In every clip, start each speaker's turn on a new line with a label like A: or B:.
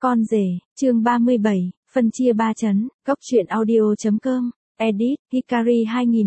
A: Con rể, chương 37, phân chia 3 chấn, góc truyện audio.com, edit, Hikari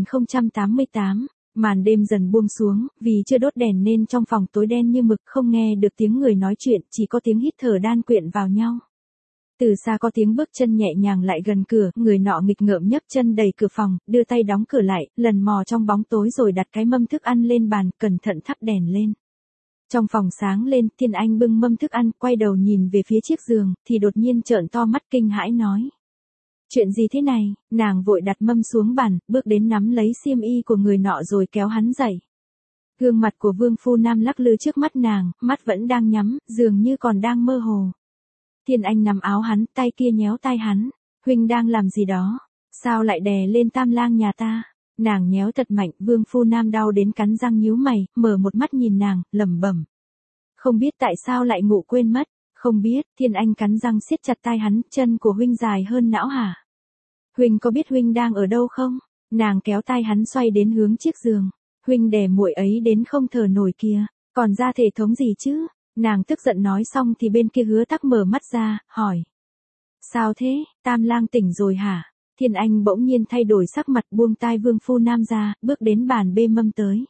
A: 2088, màn đêm dần buông xuống, vì chưa đốt đèn nên trong phòng tối đen như mực không nghe được tiếng người nói chuyện, chỉ có tiếng hít thở đan quyện vào nhau. Từ xa có tiếng bước chân nhẹ nhàng lại gần cửa, người nọ nghịch ngợm nhấc chân đẩy cửa phòng, đưa tay đóng cửa lại, lần mò trong bóng tối rồi đặt cái mâm thức ăn lên bàn, cẩn thận thắp đèn lên. Trong phòng sáng lên, Thiên Anh bưng mâm thức ăn, quay đầu nhìn về phía chiếc giường, thì đột nhiên trợn to mắt kinh hãi nói. Chuyện gì thế này? Nàng vội đặt mâm xuống bàn, bước đến nắm lấy xiêm y của người nọ rồi kéo hắn dậy. Gương mặt của Vương Phu Nam lắc lư trước mắt nàng, mắt vẫn đang nhắm, dường như còn đang mơ hồ. Thiên Anh nắm áo hắn, tay kia nhéo tai hắn. Huynh đang làm gì đó? Sao lại đè lên Tam Lang nhà ta? Nàng nhéo thật mạnh, Vương Phu Nam đau đến cắn răng nhíu mày, mở một mắt nhìn nàng, lẩm bẩm. Không biết tại sao lại ngủ quên mất, không biết. Thiên Anh cắn răng siết chặt tai hắn, chân của huynh dài hơn não hả? Huynh có biết huynh đang ở đâu không? Nàng kéo tai hắn xoay đến hướng chiếc giường. Huynh đè muội ấy đến không thở nổi kìa, còn ra thể thống gì chứ? Nàng tức giận nói xong thì bên kia Hứa Tắc mở mắt ra, hỏi. Sao thế, Tam Lang tỉnh rồi hả? Thiên Anh bỗng nhiên thay đổi sắc mặt, buông tai Vương Phu Nam ra, bước đến bàn bê mâm tới.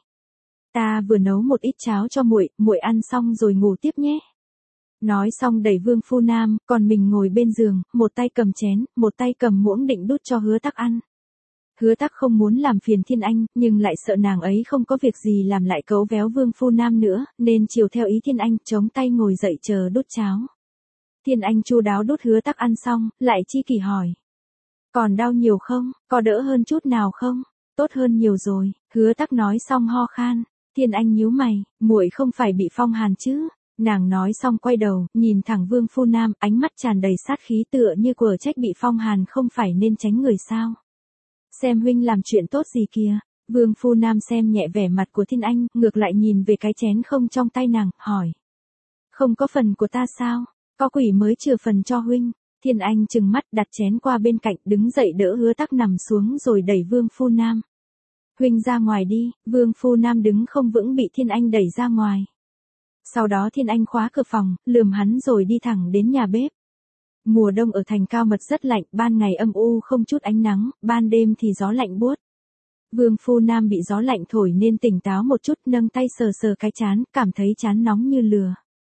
A: Ta vừa nấu một ít cháo cho muội, muội ăn xong rồi ngủ tiếp nhé. Nói xong đẩy Vương Phu Nam, còn mình ngồi bên giường, một tay cầm chén, một tay cầm muỗng định đút cho Hứa Tắc ăn. Hứa Tắc không muốn làm phiền Thiên Anh, nhưng lại sợ nàng ấy không có việc gì làm lại cấu véo Vương Phu Nam nữa, nên chiều theo ý Thiên Anh, chống tay ngồi dậy chờ đút cháo. Thiên Anh chu đáo đút Hứa Tắc ăn xong, lại chi kỷ hỏi. Còn đau nhiều không, có đỡ hơn chút nào không? Tốt hơn nhiều rồi, Hứa Tắc nói xong ho khan. Thiên Anh nhíu mày, muội không phải bị phong hàn chứ? Nàng nói xong quay đầu, nhìn thẳng Vương Phu Nam, ánh mắt tràn đầy sát khí tựa như quở trách bị phong hàn không phải nên tránh người sao? Xem huynh làm chuyện tốt gì kìa. Vương Phu Nam xem nhẹ vẻ mặt của Thiên Anh, ngược lại nhìn về cái chén không trong tay nàng, hỏi. Không có phần của ta sao? Có quỷ mới trừ phần cho huynh. Thiên Anh trừng mắt đặt chén qua bên cạnh, đứng dậy đỡ Hứa Tắc nằm xuống rồi đẩy Vương Phu Nam. Huynh ra ngoài đi. Vương Phu Nam đứng không vững bị Thiên Anh đẩy ra ngoài. Sau đó Thiên Anh khóa cửa phòng, lườm hắn rồi đi thẳng đến nhà bếp. Mùa đông ở thành Cao Mật rất lạnh, ban ngày âm u không chút ánh nắng, ban đêm thì gió lạnh buốt. Vương Phu Nam bị gió lạnh thổi nên tỉnh táo một chút, nâng tay sờ sờ cái trán, cảm thấy trán nóng như lửa.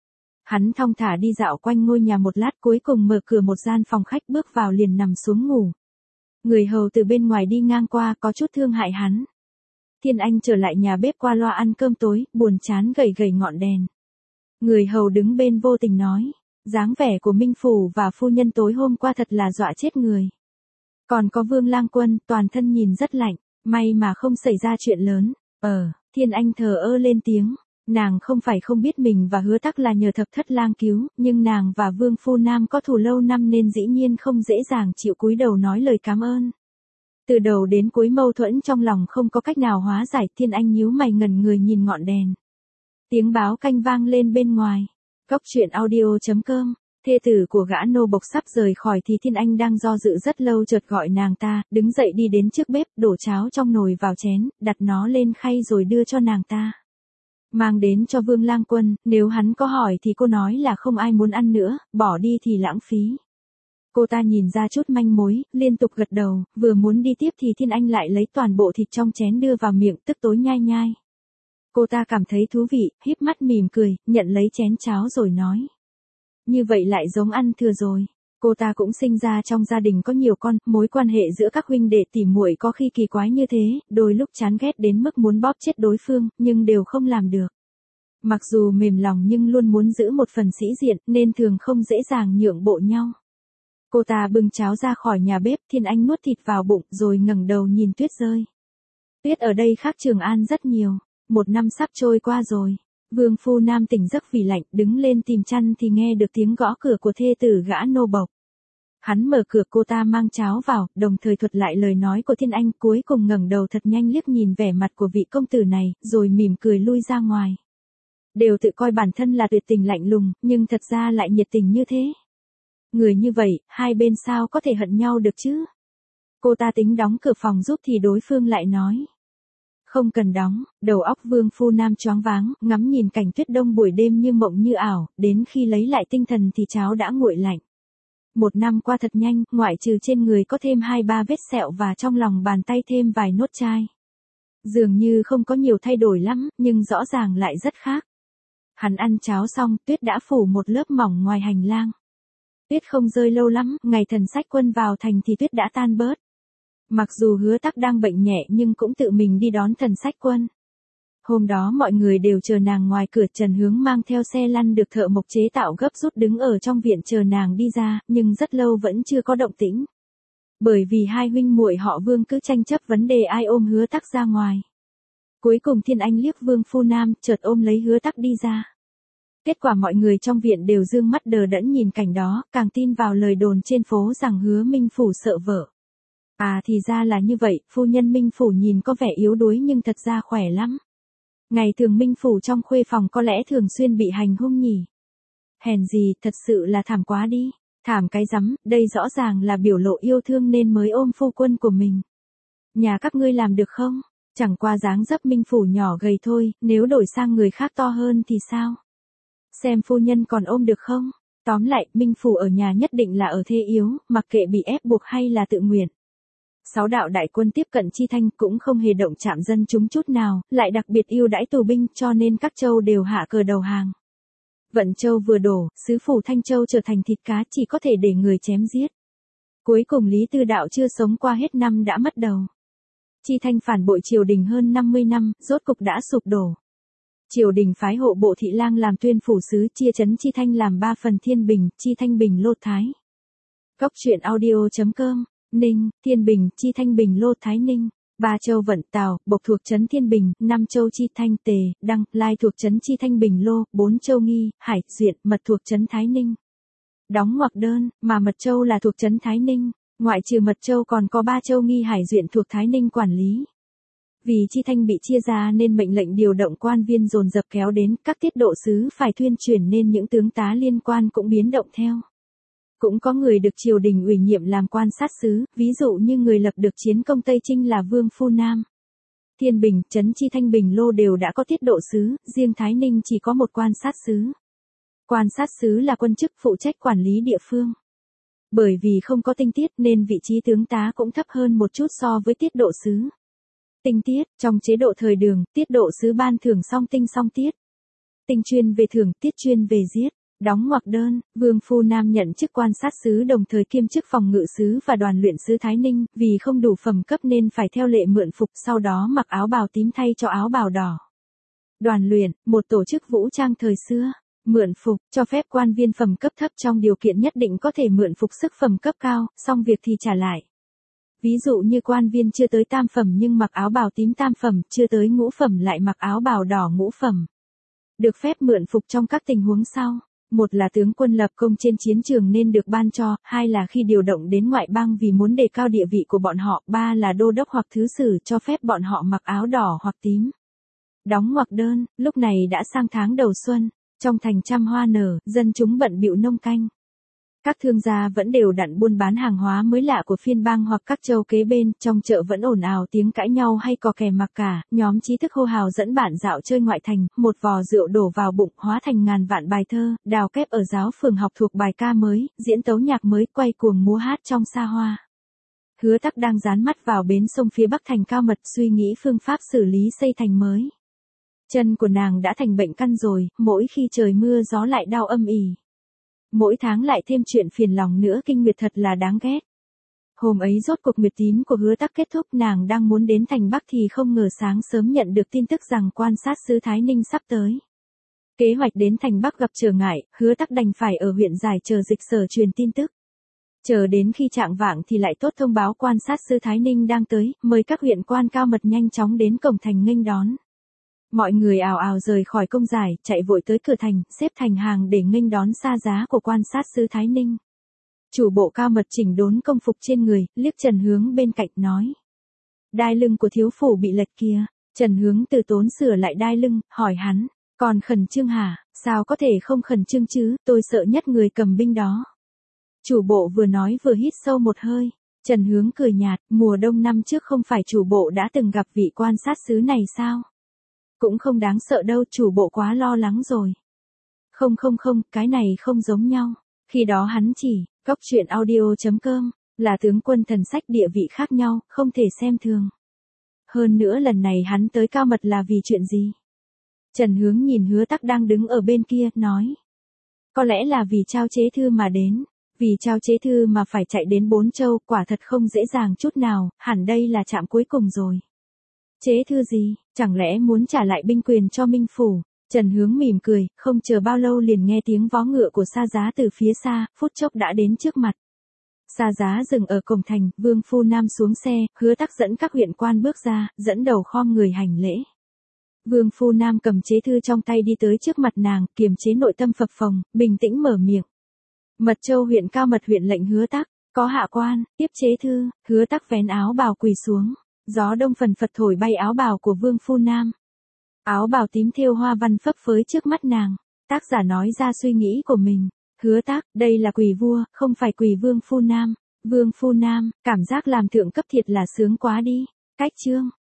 A: Hắn thong thả đi dạo quanh ngôi nhà một lát, cuối cùng mở cửa một gian phòng khách, bước vào liền nằm xuống ngủ. Người hầu từ bên ngoài đi ngang qua có chút thương hại hắn. Thiên Anh trở lại nhà bếp qua loa ăn cơm tối, buồn chán gầy gầy ngọn đèn. Người hầu đứng bên vô tình nói. Dáng vẻ của Minh Phủ và phu nhân tối hôm qua thật là dọa chết người. Còn có Vương Lang Quân, toàn thân nhìn rất lạnh, may mà không xảy ra chuyện lớn. Thiên Anh thờ ơ lên tiếng. Nàng không phải không biết mình và Hứa Tắc là nhờ Thập Thất Lang cứu, nhưng nàng và Vương Phu Nam có thù lâu năm nên dĩ nhiên không dễ dàng chịu cúi đầu nói lời cảm ơn. Từ đầu đến cuối mâu thuẫn trong lòng không có cách nào hóa giải, Thiên Anh nhíu mày ngẩn người nhìn ngọn đèn. Tiếng báo canh vang lên bên ngoài. Góc truyện audio.com, thê tử của gã nô bộc sắp rời khỏi thì Thiên Anh đang do dự rất lâu chợt gọi nàng ta, đứng dậy đi đến trước bếp, đổ cháo trong nồi vào chén, đặt nó lên khay rồi đưa cho nàng ta. Mang đến cho Vương Lang Quân, nếu hắn có hỏi thì cô nói là không ai muốn ăn nữa, bỏ đi thì lãng phí. Cô ta nhìn ra chút manh mối, liên tục gật đầu, vừa muốn đi tiếp thì Thiên Anh lại lấy toàn bộ thịt trong chén đưa vào miệng, tức tối nhai nhai. Cô ta cảm thấy thú vị, híp mắt mỉm cười, nhận lấy chén cháo rồi nói. Như vậy lại giống ăn thừa rồi. Cô ta cũng sinh ra trong gia đình có nhiều con, mối quan hệ giữa các huynh đệ tỉ muội có khi kỳ quái như thế, đôi lúc chán ghét đến mức muốn bóp chết đối phương, nhưng đều không làm được. Mặc dù mềm lòng nhưng luôn muốn giữ một phần sĩ diện, nên thường không dễ dàng nhượng bộ nhau. Cô ta bưng cháo ra khỏi nhà bếp, Thiên Anh nuốt thịt vào bụng, rồi ngẩng đầu nhìn tuyết rơi. Tuyết ở đây khác Trường An rất nhiều. Một năm sắp trôi qua rồi. Vương Phu Nam tỉnh giấc vì lạnh, đứng lên tìm chăn thì nghe được tiếng gõ cửa của thê tử gã nô bộc. Hắn mở cửa, cô ta mang cháo vào, đồng thời thuật lại lời nói của Thiên Anh, cuối cùng ngẩng đầu thật nhanh liếc nhìn vẻ mặt của vị công tử này, rồi mỉm cười lui ra ngoài. Đều tự coi bản thân là tuyệt tình lạnh lùng, nhưng thật ra lại nhiệt tình như thế. Người như vậy, hai bên sao có thể hận nhau được chứ? Cô ta tính đóng cửa phòng giúp thì đối phương lại nói. Không cần đóng, đầu óc Vương Phu Nam choáng váng, ngắm nhìn cảnh tuyết đông buổi đêm như mộng như ảo, đến khi lấy lại tinh thần thì cháo đã nguội lạnh. Một năm qua thật nhanh, ngoại trừ trên người có thêm 2-3 vết sẹo và trong lòng bàn tay thêm vài nốt chai. Dường như không có nhiều thay đổi lắm, nhưng rõ ràng lại rất khác. Hắn ăn cháo xong, tuyết đã phủ một lớp mỏng ngoài hành lang. Tuyết không rơi lâu lắm, ngày Thần Sách Quân vào thành thì tuyết đã tan bớt. Mặc dù Hứa Tắc đang bệnh nhẹ nhưng cũng tự mình đi đón Thần Sách Quân. Hôm đó mọi người đều chờ nàng ngoài cửa, Trần Hướng mang theo xe lăn được thợ mộc chế tạo gấp rút đứng ở trong viện chờ nàng đi ra, nhưng rất lâu vẫn chưa có động tĩnh. Bởi vì hai huynh muội họ Vương cứ tranh chấp vấn đề ai ôm Hứa Tắc ra ngoài. Cuối cùng Thiên Anh liếc Vương Phu Nam, chợt ôm lấy Hứa Tắc đi ra. Kết quả mọi người trong viện đều dương mắt đờ đẫn nhìn cảnh đó, càng tin vào lời đồn trên phố rằng Hứa Minh Phủ sợ vợ. À thì ra là như vậy, phu nhân Minh Phủ nhìn có vẻ yếu đuối nhưng thật ra khỏe lắm. Ngày thường Minh Phủ trong khuê phòng có lẽ thường xuyên bị hành hung nhỉ. Hèn gì, thật sự là thảm quá đi. Thảm cái rắm, đây rõ ràng là biểu lộ yêu thương nên mới ôm phu quân của mình. Nhà các ngươi làm được không? Chẳng qua dáng dấp Minh Phủ nhỏ gầy thôi, nếu đổi sang người khác to hơn thì sao? Xem phu nhân còn ôm được không? Tóm lại, Minh Phủ ở nhà nhất định là ở thế yếu, mặc kệ bị ép buộc hay là tự nguyện. 6 đạo đại quân tiếp cận Chi Thanh cũng không hề động chạm dân chúng chút nào, lại đặc biệt ưu đãi tù binh cho nên các châu đều hạ cờ đầu hàng. Vận Châu vừa đổ, xứ phủ Thanh Châu trở thành thịt cá chỉ có thể để người chém giết. Cuối cùng Lý Tư Đạo chưa sống qua hết năm đã mất đầu. Chi Thanh phản bội triều đình hơn 50 năm, rốt cục đã sụp đổ. Triều đình phái hộ bộ thị lang làm tuyên phủ sứ, chia trấn Chi Thanh làm 3 phần: Thiên Bình, Chi Thanh Bình, Lô Thái. Góc truyện audio.com, Ninh, Thiên Bình, Chi Thanh Bình, Lô Thái Ninh. 3 châu Vận Tào, Bộc thuộc trấn Thiên Bình, 5 châu Chi Thanh Tề, Đăng, Lai thuộc trấn Chi Thanh Bình Lô, 4 châu Nghi, Hải, Duyện, Mật thuộc trấn Thái Ninh. Đóng ngoặc đơn, mà Mật Châu là thuộc trấn Thái Ninh, ngoại trừ Mật Châu còn có 3 châu Nghi, Hải, Duyện thuộc Thái Ninh quản lý. Vì Chi Thanh bị chia ra nên mệnh lệnh điều động quan viên dồn dập kéo đến, các tiết độ sứ phải thuyên chuyển nên những tướng tá liên quan cũng biến động theo. Cũng có người được triều đình ủy nhiệm làm quan sát sứ, ví dụ như người lập được chiến công Tây Trinh là Vương Phu Nam. Thiên Bình, trấn Chi Thanh Bình Lô đều đã có tiết độ sứ, riêng Thái Ninh chỉ có một quan sát sứ. Quan sát sứ là quân chức phụ trách quản lý địa phương. Bởi vì không có tinh tiết nên vị trí tướng tá cũng thấp hơn một chút so với tiết độ sứ. Tinh tiết, trong chế độ thời Đường, tiết độ sứ ban thưởng song tinh song tiết. Tinh chuyên về thưởng, tiết chuyên về giết. Đóng ngoặc đơn, Vương Phu Nam nhận chức quan sát sứ đồng thời kiêm chức phòng ngự sứ và đoàn luyện sứ Thái Ninh, vì không đủ phẩm cấp nên phải theo lệ mượn phục, sau đó mặc áo bào tím thay cho áo bào đỏ. Đoàn luyện, một tổ chức vũ trang thời xưa. Mượn phục, cho phép quan viên phẩm cấp thấp trong điều kiện nhất định có thể mượn phục sức phẩm cấp cao, xong việc thì trả lại. Ví dụ như quan viên chưa tới tam phẩm nhưng mặc áo bào tím tam phẩm, chưa tới ngũ phẩm lại mặc áo bào đỏ ngũ phẩm. Được phép mượn phục trong các tình huống sau. Một là tướng quân lập công trên chiến trường nên được ban cho, 2 là khi điều động đến ngoại bang vì muốn đề cao địa vị của bọn họ, 3 là đô đốc hoặc thứ sử cho phép bọn họ mặc áo đỏ hoặc tím. Đóng ngoặc đơn, lúc này đã sang tháng đầu xuân, trong thành trăm hoa nở, dân chúng bận bịu nông canh. Các thương gia vẫn đều đặn buôn bán hàng hóa mới lạ của phiên bang hoặc các châu kế bên, trong chợ vẫn ồn ào tiếng cãi nhau hay cò kè mặc cả, nhóm trí thức hô hào dẫn bạn dạo chơi ngoại thành, một vò rượu đổ vào bụng hóa thành ngàn vạn bài thơ, đào kép ở giáo phường học thuộc bài ca mới, diễn tấu nhạc mới, quay cuồng múa hát trong xa hoa. Hứa Tắc đang dán mắt vào bến sông phía bắc thành Cao Mật suy nghĩ phương pháp xử lý xây thành mới. Chân của nàng đã thành bệnh căn rồi, mỗi khi trời mưa gió lại đau âm ỉ. Mỗi tháng lại thêm chuyện phiền lòng nữa, kinh nguyệt thật là đáng ghét. Hôm ấy rốt cuộc nguyệt tín của Hứa Tắc kết thúc, nàng đang muốn đến thành Bắc thì không ngờ sáng sớm nhận được tin tức rằng quan sát sứ Thái Ninh sắp tới. Kế hoạch đến thành Bắc gặp trở ngại, Hứa Tắc đành phải ở huyện Giải chờ dịch sở truyền tin tức. Chờ đến khi trạng vạng thì lại tốt thông báo quan sát sứ Thái Ninh đang tới, mời các huyện quan Cao Mật nhanh chóng đến cổng thành nghênh đón. Mọi người ào ào rời khỏi công giải, chạy vội tới cửa thành, xếp thành hàng để nghênh đón xa giá của quan sát sứ Thái Ninh. Chủ bộ Cao Mật chỉnh đốn công phục trên người, liếc Trần Hướng bên cạnh nói. Đai lưng của thiếu phủ bị lệch kia. Trần Hướng từ tốn sửa lại đai lưng, hỏi hắn, còn khẩn trương hả? Sao có thể không khẩn trương chứ, tôi sợ nhất người cầm binh đó. Chủ bộ vừa nói vừa hít sâu một hơi. Trần Hướng cười nhạt, mùa đông năm trước không phải chủ bộ đã từng gặp vị quan sát sứ này sao? Cũng không đáng sợ đâu, chủ bộ quá lo lắng rồi. Không, cái này không giống nhau. Khi đó hắn chỉ, góc chuyện audio.com, là tướng quân thần sách địa vị khác nhau, không thể xem thường. Hơn nữa lần này hắn tới Cao Mật là vì chuyện gì? Trần Hướng nhìn Hứa Tắc đang đứng ở bên kia, nói. Có lẽ là vì trao chế thư mà đến. Vì trao chế thư mà phải chạy đến 4 châu, quả thật không dễ dàng chút nào, hẳn đây là trạm cuối cùng rồi. Chế thư gì, chẳng lẽ muốn trả lại binh quyền cho Minh Phủ? Trần Hướng mỉm cười, không chờ bao lâu liền nghe tiếng vó ngựa của Sa Giá từ phía xa, phút chốc đã đến trước mặt. Sa Giá dừng ở cổng thành, Vương Phu Nam xuống xe, Hứa Tắc dẫn các huyện quan bước ra, dẫn đầu khom người hành lễ. Vương Phu Nam cầm chế thư trong tay đi tới trước mặt nàng, kiềm chế nội tâm phập phồng, bình tĩnh mở miệng. Mật Châu huyện Cao Mật huyện lệnh Hứa Tắc, có hạ quan, tiếp chế thư. Hứa Tắc vén áo bào quỳ xuống, gió đông phần phật thổi bay áo bào của Vương Phu Nam. Áo bào tím thêu hoa văn phấp phới trước mắt nàng, tác giả nói ra suy nghĩ của mình. Hứa Tắc, đây là quỳ vua, không phải quỳ Vương Phu Nam. Vương Phu Nam, cảm giác làm thượng cấp thiệt là sướng quá đi. Cách chương.